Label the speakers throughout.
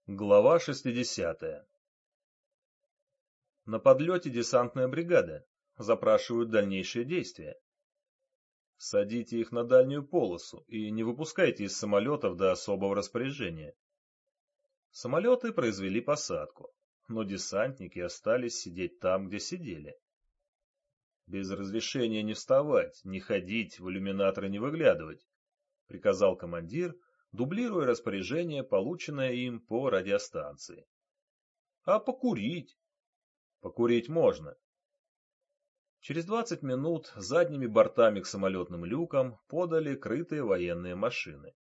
Speaker 1: Глава 60. На подлете десантная бригада. Запрашивают дальнейшие действия. Садите их на дальнюю полосу и не выпускайте из самолетов до особого распоряжения. Самолеты произвели посадку, но десантники остались сидеть там, где сидели. Без разрешения не вставать, не ходить, в иллюминаторы не выглядывать, приказал командир, дублируя распоряжение, полученное им по радиостанции. А покурить? Покурить можно. Через 20 минут задними бортами к самолетным люкам подали крытые военные машины.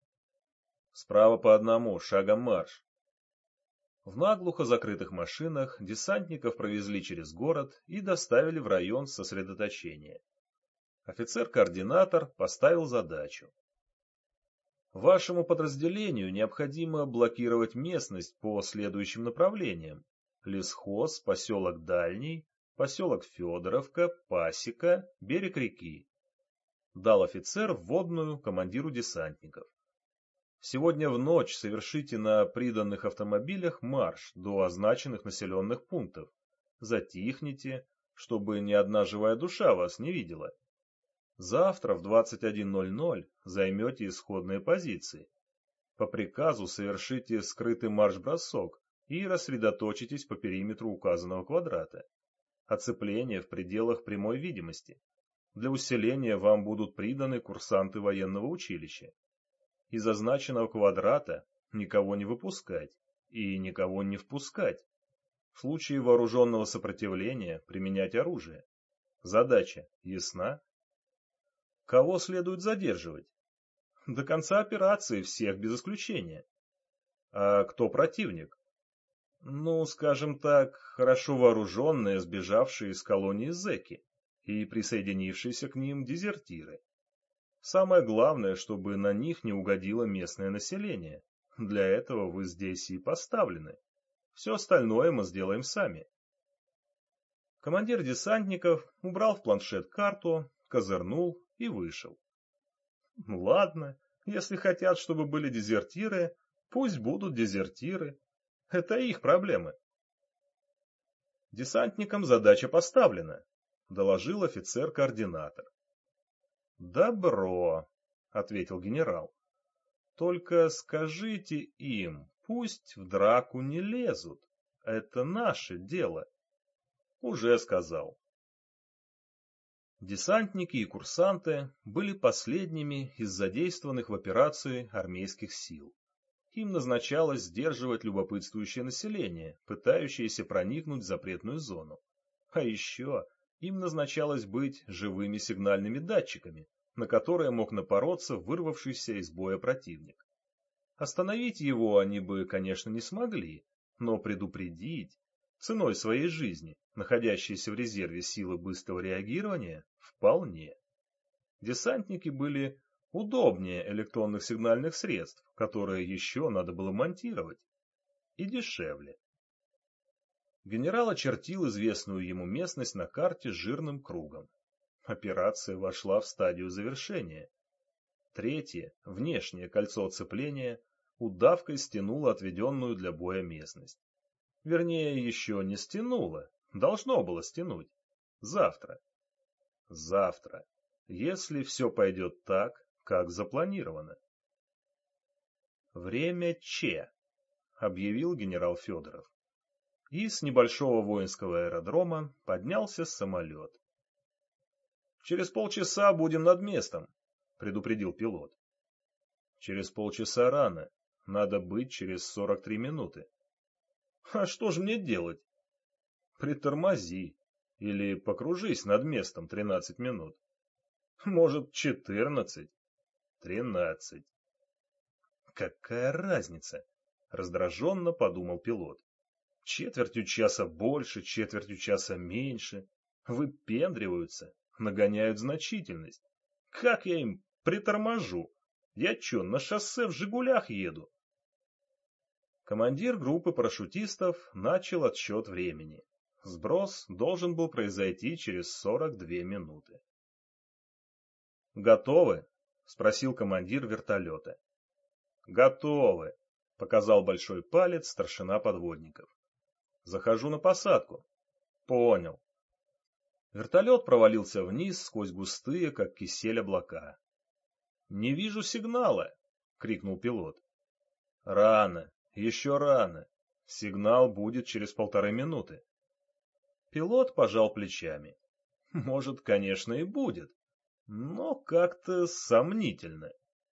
Speaker 1: Справа по одному, шагом марш. В наглухо закрытых машинах десантников провезли через город и доставили в район сосредоточения. Офицер-координатор поставил задачу. Вашему подразделению необходимо блокировать местность по следующим направлениям. Лесхоз, поселок Дальний, поселок Федоровка, Пасека, берег реки. Дал офицер вводную командиру десантников. Сегодня в ночь совершите на приданных автомобилях марш до означенных населенных пунктов. Затихните, чтобы ни одна живая душа вас не видела. Завтра в 21:00 займете исходные позиции. По приказу совершите скрытый марш-бросок и рассредоточитесь по периметру указанного квадрата. Оцепление в пределах прямой видимости. Для усиления вам будут приданы курсанты военного училища. Из означенного квадрата никого не выпускать и никого не впускать. В случае вооруженного сопротивления применять оружие. Задача ясна? Кого следует задерживать? До конца операции всех без исключения. А кто противник? Ну, скажем так, хорошо вооруженные, сбежавшие из колонии зэки и присоединившиеся к ним дезертиры. Самое главное, чтобы на них не угодило местное население. Для этого вы здесь и поставлены. Все остальное мы сделаем сами. Командир десантников убрал в планшет карту, козырнул и вышел. Ладно, если хотят, чтобы были дезертиры, пусть будут дезертиры. Это их проблемы. Десантникам задача поставлена, доложил офицер-координатор. Добро, ответил генерал. Только скажите им, пусть в драку не лезут. Это наше дело. Уже сказал. Десантники и курсанты были последними из задействованных в операции армейских сил. Им назначалось сдерживать любопытствующее население, пытающееся проникнуть в запретную зону. А еще им назначалось быть живыми сигнальными датчиками, на которые мог напороться вырвавшийся из боя противник. Остановить его они бы, конечно, не смогли, но предупредить, ценой своей жизни, находящиеся в резерве силы быстрого реагирования, вполне. Десантники были удобнее электронных сигнальных средств, которые еще надо было монтировать, и дешевле. Генерал очертил известную ему местность на карте жирным кругом. Операция вошла в стадию завершения. Третье, внешнее кольцо оцепления, удавкой стянуло отведенную для боя местность. Вернее, еще не стянуло, должно было стянуть. Завтра. Завтра, если все пойдет так, как запланировано. «Время Че», — объявил генерал Федоров. И с небольшого воинского аэродрома поднялся самолет. «Через полчаса будем над местом», — предупредил пилот. «Через полчаса рано. Надо быть через 43 минуты». «А что же мне делать?» «Притормози или покружись над местом 13 минут. Может, 14, 13». «Какая разница?» — раздраженно подумал пилот. «Четвертью часа больше, четвертью часа меньше. Выпендриваются, нагоняют значительность. Как я им приторможу? Я че, на шоссе в «Жигулях» еду?» Командир группы парашютистов начал отсчет времени. Сброс должен был произойти через 42 минуты. «Готовы?» — спросил командир вертолета. «Готовы», — показал большой палец старшина подводников. «Захожу на посадку». «Понял». Вертолет провалился вниз сквозь густые, как кисель, облака. «Не вижу сигнала!» — крикнул пилот. «Рано, еще рано. Сигнал будет через 1,5 минуты». Пилот пожал плечами. «Может, конечно, и будет, но как-то сомнительно».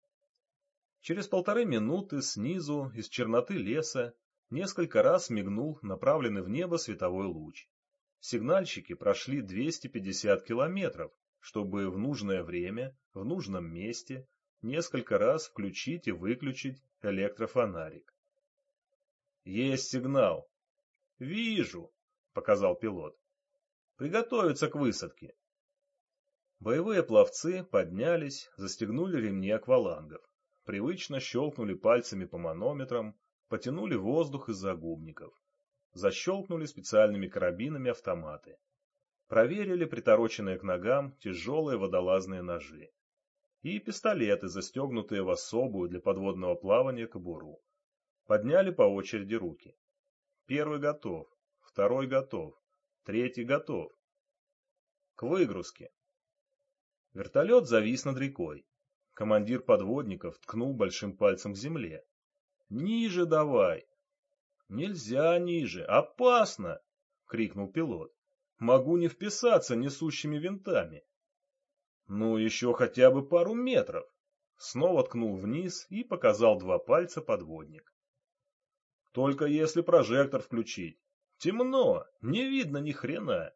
Speaker 1: Через 1,5 минуты снизу, из черноты леса, несколько раз мигнул направленный в небо световой луч. Сигнальщики прошли 250 километров, чтобы в нужное время, в нужном месте, несколько раз включить и выключить электрофонарик. «Есть сигнал». «Вижу», — показал пилот. «Приготовиться к высадке». Боевые пловцы поднялись, застегнули ремни аквалангов, привычно щелкнули пальцами по манометрам, потянули воздух из загубников, защелкнули специальными карабинами автоматы, проверили притороченные к ногам тяжелые водолазные ножи и пистолеты, застегнутые в особую для подводного плавания кобуру. Подняли по очереди руки. Первый готов, второй готов, третий готов. К выгрузке. Вертолет завис над рекой. Командир подводников ткнул большим пальцем к земле. «Ниже давай!» «Нельзя ниже! Опасно!» — крикнул пилот. «Могу не вписаться несущими винтами». «Ну, еще хотя бы пару метров!» Снова ткнул вниз и показал 2 пальца подводник. «Только если прожектор включить. Темно, не видно ни хрена».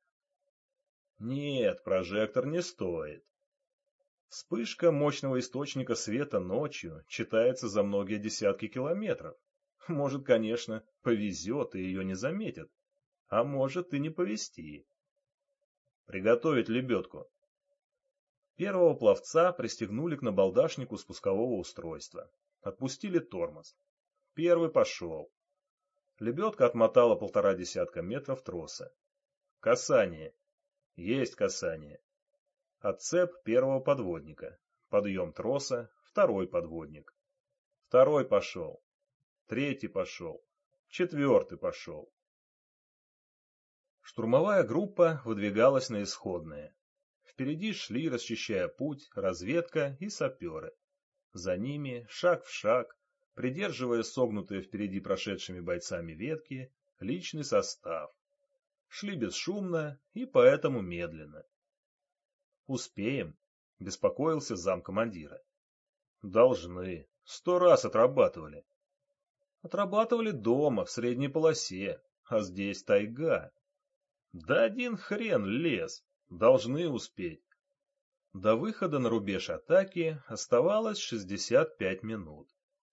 Speaker 1: «Нет, прожектор не стоит». Вспышка мощного источника света ночью читается за многие десятки километров. Может, конечно, повезет и ее не заметят, а может и не повезти. Приготовить лебедку. Первого пловца пристегнули к набалдашнику спускового устройства. Отпустили тормоз. Первый пошел. Лебедка отмотала 1,5 десятка метров троса. Касание. Есть касание. Отцеп первого подводника. Подъем троса. Второй подводник. Второй пошел. Третий пошел. Четвертый пошел. Штурмовая группа выдвигалась на исходное. Впереди шли, расчищая путь, разведка и саперы. За ними, шаг в шаг, придерживая согнутые впереди прошедшими бойцами ветки, личный состав. Шли бесшумно и поэтому медленно. «Успеем?» — беспокоился замкомандира. «Должны. 100 раз отрабатывали». «Отрабатывали дома, в средней полосе, а здесь тайга». «Да один хрен лес. Должны успеть». До выхода на рубеж атаки оставалось 65 минут.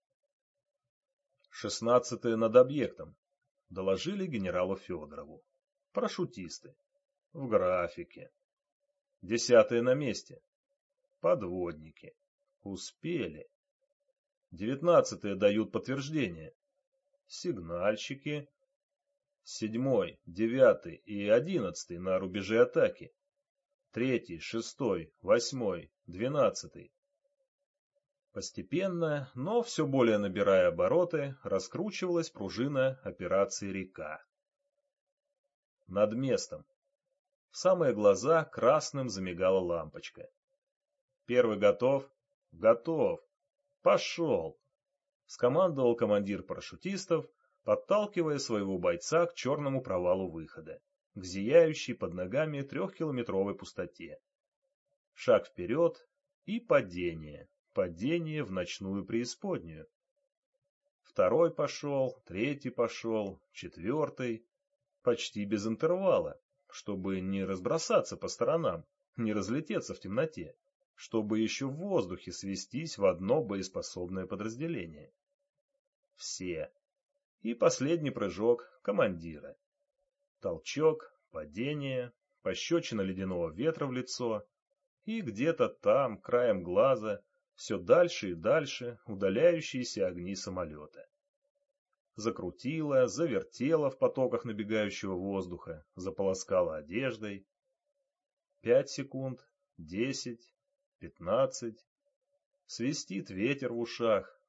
Speaker 1: 16-е над объектом. Доложили генералу Федорову. Парашютисты. В графике. 10-е на месте. Подводники. Успели. 19-е дают подтверждение. Сигнальщики. 7-й, 9-й и 11-й на рубеже атаки. 3-й, 6-й, 8-й, 12-й. Постепенно, но все более набирая обороты, раскручивалась пружина операции «Река». Над местом. В самые глаза красным замигала лампочка. Первый готов? Готов. Пошел. Скомандовал командир парашютистов, подталкивая своего бойца к черному провалу выхода, к зияющей под ногами 3-километровой пустоте. Шаг вперед и падение. Падение в ночную преисподнюю. Второй пошел, третий пошел, четвертый. Почти без интервала, чтобы не разбросаться по сторонам, не разлететься в темноте, чтобы еще в воздухе свестись в одно боеспособное подразделение. Все. И последний прыжок командира. Толчок, падение, пощечина ледяного ветра в лицо, и где-то там, краем глаза, все дальше и дальше удаляющиеся огни самолета. Закрутило, завертело в потоках набегающего воздуха, заполоскало одеждой. 5 секунд, 10, 15. Свистит ветер в ушах,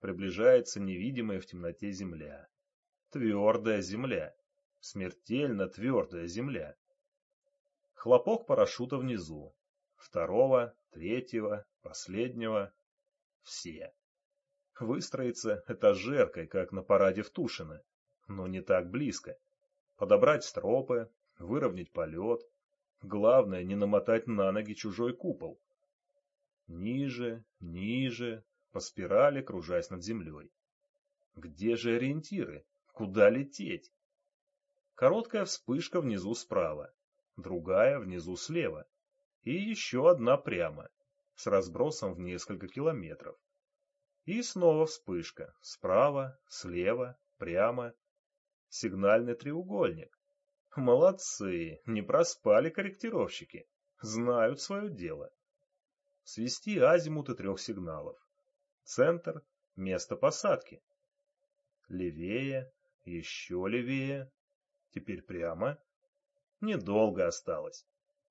Speaker 1: приближается невидимая в темноте земля. Твердая земля. Смертельно твердая земля. Хлопок парашюта внизу. Второго, третьего, последнего. Все. Выстроиться этажеркой, как на параде в Тушино, но не так близко. Подобрать стропы, выровнять полет. Главное, не намотать на ноги чужой купол. Ниже, ниже, по спирали кружась над землей. Где же ориентиры? Куда лететь? Короткая вспышка внизу справа, другая внизу слева и еще одна прямо, с разбросом в несколько километров. И снова вспышка, справа, слева, прямо. Сигнальный треугольник. Молодцы, не проспали корректировщики, знают свое дело. Свести азимуты 3 сигналов. Центр — место посадки. Левее, еще левее. Теперь прямо. Недолго осталось.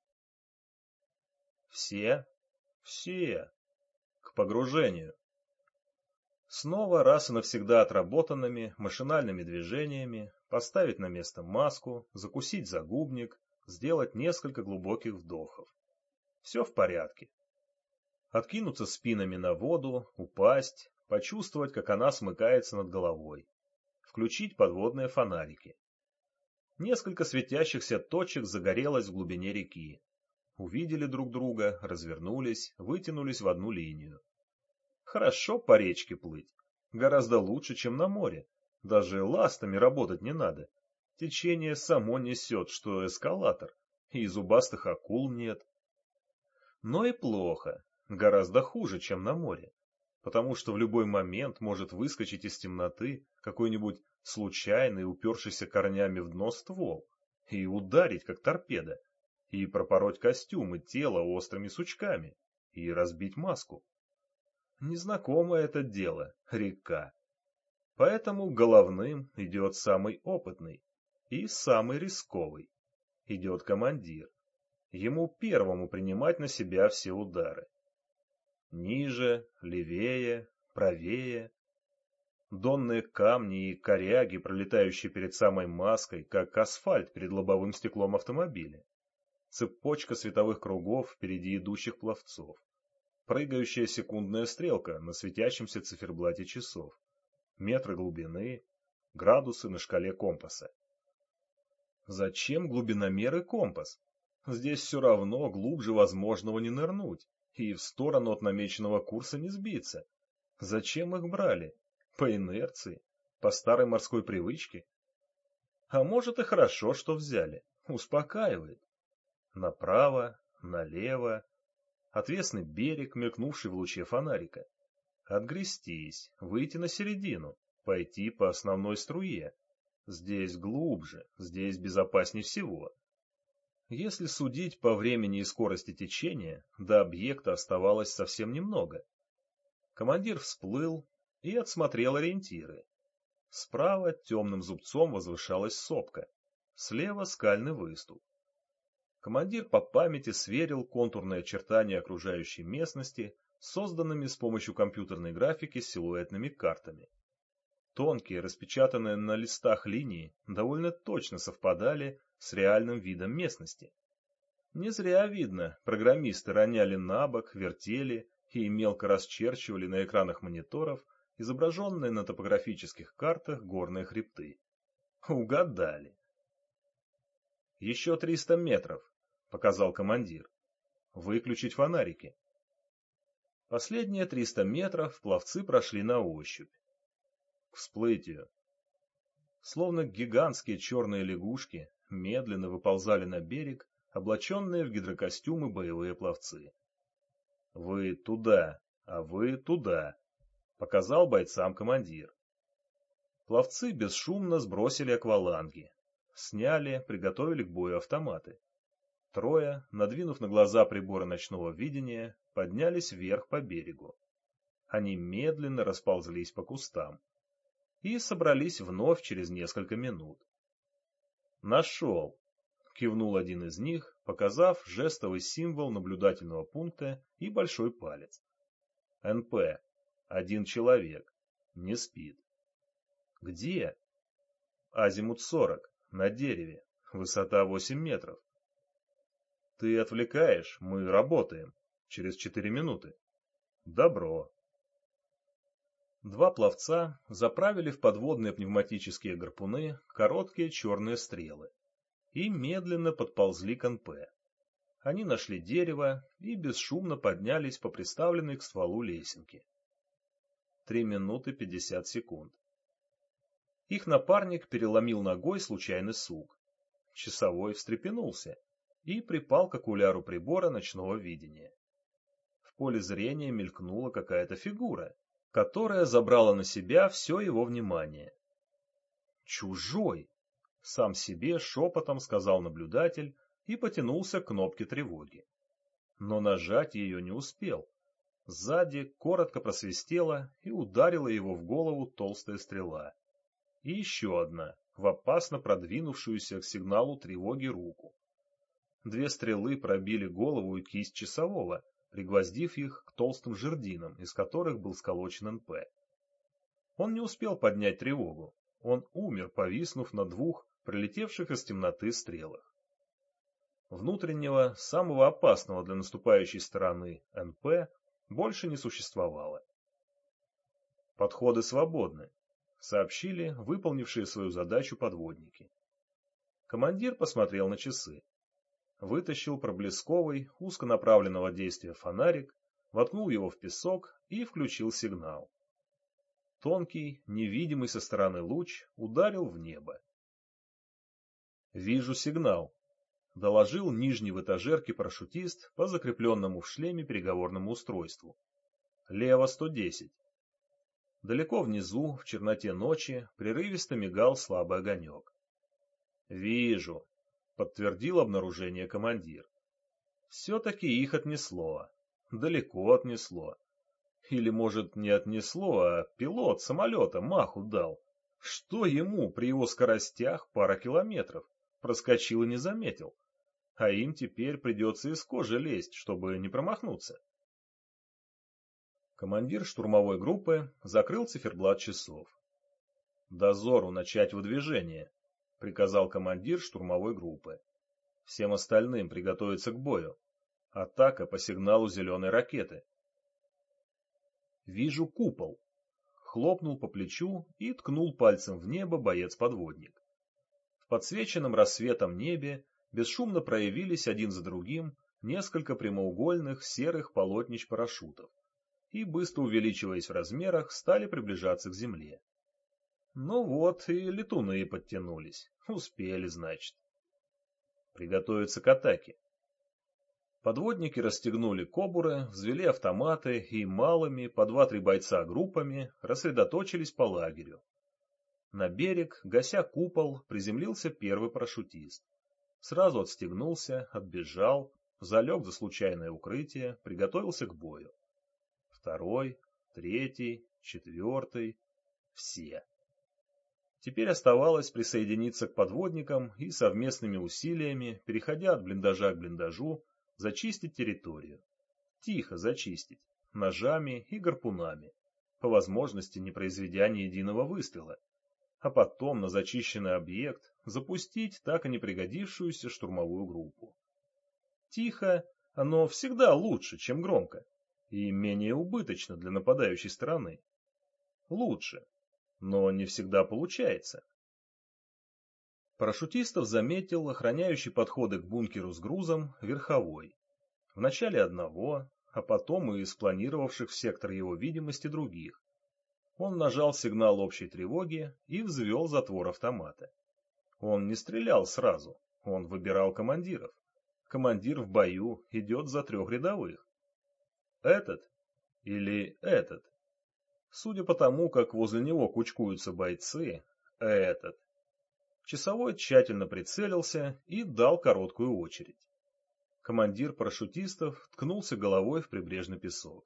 Speaker 1: Все, к погружению. Снова раз и навсегда отработанными машинальными движениями поставить на место маску, закусить загубник, сделать несколько глубоких вдохов. Все в порядке. Откинуться спинами на воду, упасть, почувствовать, как она смыкается над головой. Включить подводные фонарики. Несколько светящихся точек загорелось в глубине реки. Увидели друг друга, развернулись, вытянулись в одну линию. Хорошо по речке плыть. Гораздо лучше, чем на море. Даже ластами работать не надо. Течение само несет, что эскалатор, и зубастых акул нет. Но и плохо. Гораздо хуже, чем на море. Потому что в любой момент может выскочить из темноты какой-нибудь случайный, упершийся корнями в дно ствол, и ударить, как торпеда, и пропороть костюм и тело острыми сучками, и разбить маску. Незнакомое это дело, река. Поэтому головным идет самый опытный и самый рисковый. Идет командир. Ему первому принимать на себя все удары. Ниже, левее, правее. Донные камни и коряги, пролетающие перед самой маской, как асфальт перед лобовым стеклом автомобиля. Цепочка световых кругов впереди идущих пловцов. Прыгающая секундная стрелка на светящемся циферблате часов. Метры глубины, градусы на шкале компаса. Зачем глубиномер и компас? Здесь все равно глубже возможного не нырнуть и в сторону от намеченного курса не сбиться. Зачем их брали? По инерции? По старой морской привычке? А может и хорошо, что взяли. Успокаивает. Направо, налево. Отвесный берег, мелькнувший в луче фонарика. Отгрестись, выйти на середину, пойти по основной струе. Здесь глубже, здесь безопаснее всего. Если судить по времени и скорости течения, до объекта оставалось совсем немного. Командир всплыл и отсмотрел ориентиры. Справа темным зубцом возвышалась сопка, слева скальный выступ. Командир по памяти сверил контурные очертания окружающей местности с созданными с помощью компьютерной графики силуэтными картами. Тонкие, распечатанные на листах линии, довольно точно совпадали с реальным видом местности. Не зря, видно, программисты роняли на бок, вертели и мелко расчерчивали на экранах мониторов изображенные на топографических картах горные хребты. Угадали. «Еще 300 метров», — показал командир. «Выключить фонарики». Последние 300 метров пловцы прошли на ощупь. К всплытию. Словно гигантские черные лягушки медленно выползали на берег, облаченные в гидрокостюмы боевые пловцы. «Вы туда, а вы туда», — показал бойцам командир. Пловцы бесшумно сбросили акваланги, сняли, приготовили к бою автоматы. Трое, надвинув на глаза приборы ночного видения, поднялись вверх по берегу. Они медленно расползлись по кустам и собрались вновь через несколько минут. «Нашел!» — кивнул один из них, показав жестовый символ наблюдательного пункта и большой палец. «НП. 1 человек. Не спит. Где? Азимут 40, на дереве, высота 8 метров. Ты отвлекаешь, мы работаем. Через 4 минуты. Добро. Два пловца заправили в подводные пневматические гарпуны короткие черные стрелы и медленно подползли к НП. Они нашли дерево и бесшумно поднялись по приставленной к стволу лесенке. 3 минуты 50 секунд. Их напарник переломил ногой случайный сук. Часовой встрепенулся и припал к окуляру прибора ночного видения. В поле зрения мелькнула какая-то фигура, которая забрала на себя все его внимание. «Чужой!» — сам себе шепотом сказал наблюдатель и потянулся к кнопке тревоги. Но нажать ее не успел. Сзади коротко просвистела и ударила его в голову толстая стрела. И еще одна, в опасно продвинувшуюся к сигналу тревоги руку. Две стрелы пробили голову и кисть часового, пригвоздив их к толстым жердинам, из которых был сколочен НП. Он не успел поднять тревогу. Он умер, повиснув на двух прилетевших из темноты стрелах. Внутреннего, самого опасного для наступающей стороны НП больше не существовало. «Подходы свободны», — сообщили выполнившие свою задачу подводники. Командир посмотрел на часы. Вытащил проблесковый, узконаправленного действия фонарик, воткнул его в песок и включил сигнал. Тонкий, невидимый со стороны луч ударил в небо. «Вижу сигнал», — доложил нижний в этажерке парашютист по закрепленному в шлеме переговорному устройству. «Лево 110». Далеко внизу, в черноте ночи, прерывисто мигал слабый огонек. «Вижу», — подтвердил обнаружение командир. Все-таки их отнесло. Далеко отнесло. Или, может, не отнесло, а пилот самолета маху дал. Что ему при его скоростях пара километров? Проскочил и не заметил. А им теперь придется из кожи лезть, чтобы не промахнуться. Командир штурмовой группы закрыл циферблат часов. «Дозору начать выдвижение», — приказал командир штурмовой группы. «Всем остальным приготовиться к бою. Атака по сигналу зеленой ракеты». «Вижу купол», — хлопнул по плечу и ткнул пальцем в небо боец-подводник. В подсвеченном рассветом небе бесшумно проявились один за другим несколько прямоугольных серых полотнищ парашютов и, быстро увеличиваясь в размерах, стали приближаться к земле. Ну вот и летуны подтянулись. Успели, значит. Приготовиться к атаке. Подводники расстегнули кобуры, взвели автоматы и малыми, по 2-3 бойца группами, рассредоточились по лагерю. На берег, гася купол, приземлился первый парашютист. Сразу отстегнулся, отбежал, залег за случайное укрытие, приготовился к бою. Второй, третий, четвертый. Все. Теперь оставалось присоединиться к подводникам и совместными усилиями, переходя от блиндажа к блиндажу, зачистить территорию. Тихо зачистить, ножами и гарпунами, по возможности не произведя ни единого выстрела, а потом на зачищенный объект запустить так и не пригодившуюся штурмовую группу. Тихо, оно всегда лучше, чем громко, и менее убыточно для нападающей стороны. Лучше, но не всегда получается. Парашютистов заметил охраняющий подходы к бункеру с грузом верховой. Вначале одного, а потом и спланировавших в сектор его видимости других. Он нажал сигнал общей тревоги и взвел затвор автомата. Он не стрелял сразу, он выбирал командиров. Командир в бою идет за 3 рядовых. Этот или этот? Судя по тому, как возле него кучкуются бойцы, этот. Часовой тщательно прицелился и дал короткую очередь. Командир парашютистов ткнулся головой в прибрежный песок.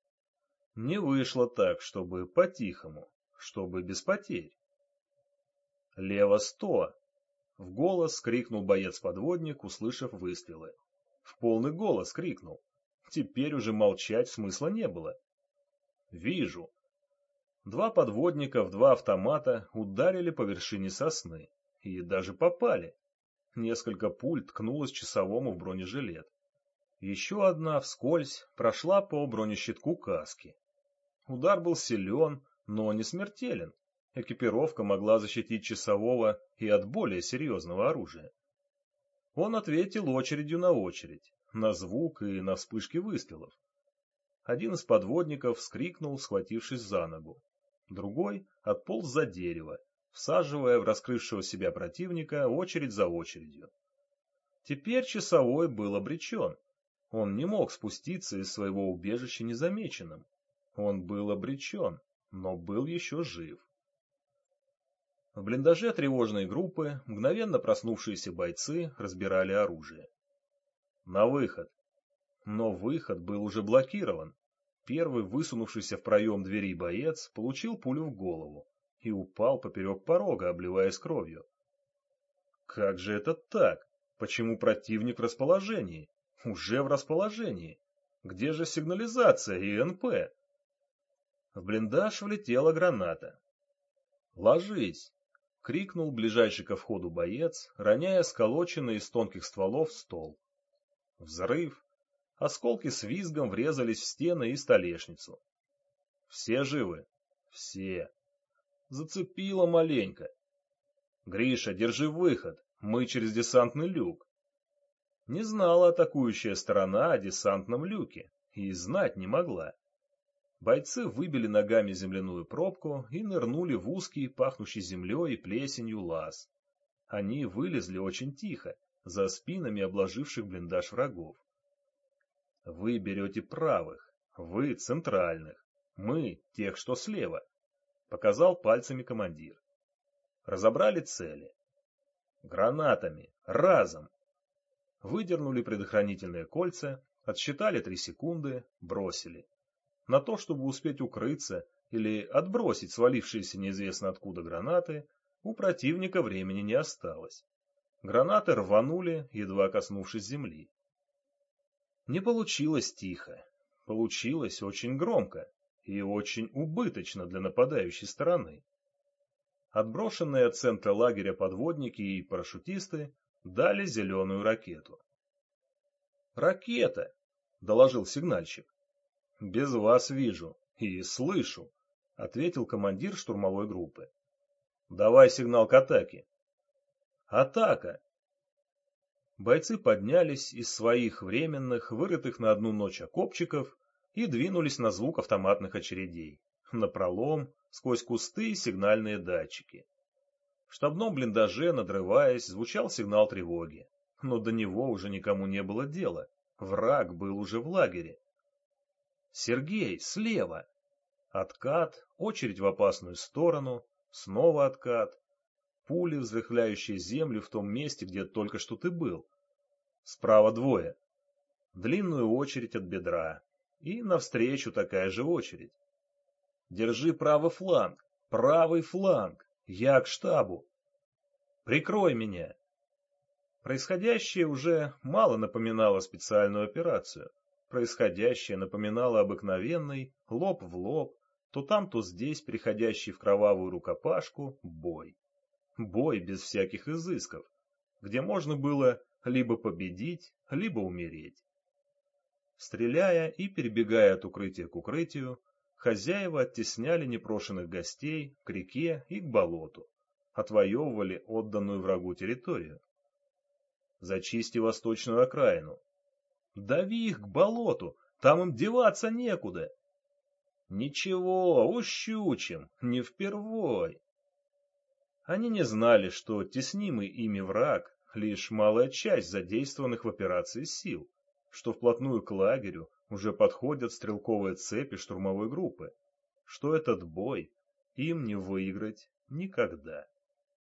Speaker 1: Не вышло так, чтобы по-тихому, чтобы без потерь. «Лево 100!» — в голос крикнул боец-подводник, услышав выстрелы. В полный голос крикнул. Теперь уже молчать смысла не было. «Вижу!» 2 подводника в 2 автомата ударили по вершине сосны. И даже попали. Несколько пуль ткнулось часовому в бронежилет. Еще одна вскользь прошла по бронещитку каски. Удар был силен, но не смертелен. Экипировка могла защитить часового и от более серьезного оружия. Он ответил очередью на очередь, на звук и на вспышки выстрелов. Один из подводников вскрикнул, схватившись за ногу. Другой отполз за дерево, всаживая в раскрывшего себя противника очередь за очередью. Теперь часовой был обречен. Он не мог спуститься из своего убежища незамеченным. Он был обречен, но был еще жив. В блиндаже тревожной группы мгновенно проснувшиеся бойцы разбирали оружие. На выход. Но выход был уже блокирован. Первый высунувшийся в проем двери боец получил пулю в голову и упал поперек порога, обливаясь кровью. Как же это так? Почему противник в расположении? Уже в расположении. Где же сигнализация и НП? В блиндаж влетела граната. «Ложись!» — крикнул ближайший ко входу боец, роняя сколоченный из тонких стволов стол. Взрыв. Осколки с визгом врезались в стены и столешницу. Все живы? Все. Зацепило маленько. Гриша, держи выход. Мы через десантный люк. Не знала атакующая сторона о десантном люке и знать не могла. Бойцы выбили ногами земляную пробку и нырнули в узкий, пахнущий землей и плесенью лаз. Они вылезли очень тихо, за спинами обложивших блиндаж врагов. Вы берете правых, вы центральных, мы тех, что слева, показал пальцами командир. Разобрали цели. Гранатами, разом. Выдернули предохранительные кольца, отсчитали 3 секунды, бросили. На то, чтобы успеть укрыться или отбросить свалившиеся неизвестно откуда гранаты, у противника времени не осталось. Гранаты рванули, едва коснувшись земли. Не получилось тихо. Получилось очень громко и очень убыточно для нападающей стороны. Отброшенные от центра лагеря подводники и парашютисты дали зеленую ракету. «Ракета!» — доложил сигнальщик. «Без вас вижу и слышу», — ответил командир штурмовой группы. «Давай сигнал к атаке». «Атака!» Бойцы поднялись из своих временных, вырытых на одну ночь окопчиков и двинулись на звук автоматных очередей. Напролом, сквозь кусты и сигнальные датчики. В штабном блиндаже, надрываясь, звучал сигнал тревоги. Но до него уже никому не было дела. Враг был уже в лагере. «Сергей, слева!» Откат, очередь в опасную сторону, снова откат. Пули, взрыхляющие землю в том месте, где только что ты был. Справа 2. Длинную очередь от бедра. И навстречу такая же очередь. Держи правый фланг, я к штабу. Прикрой меня. Происходящее уже мало напоминало специальную операцию. Происходящее напоминало обыкновенный, лоб в лоб, то там, то здесь, переходящий в кровавую рукопашку, бой. Бой без всяких изысков, где можно было либо победить, либо умереть. Стреляя и перебегая от укрытия к укрытию, хозяева оттесняли непрошенных гостей к реке и к болоту, отвоевывали отданную врагу территорию. Зачисти восточную окраину. Дави их к болоту, там им деваться некуда. Ничего, ущучим, не впервой. Они не знали, что теснимый ими враг — лишь малая часть задействованных в операции сил, что вплотную к лагерю уже подходят стрелковые цепи штурмовой группы, что этот бой им не выиграть никогда.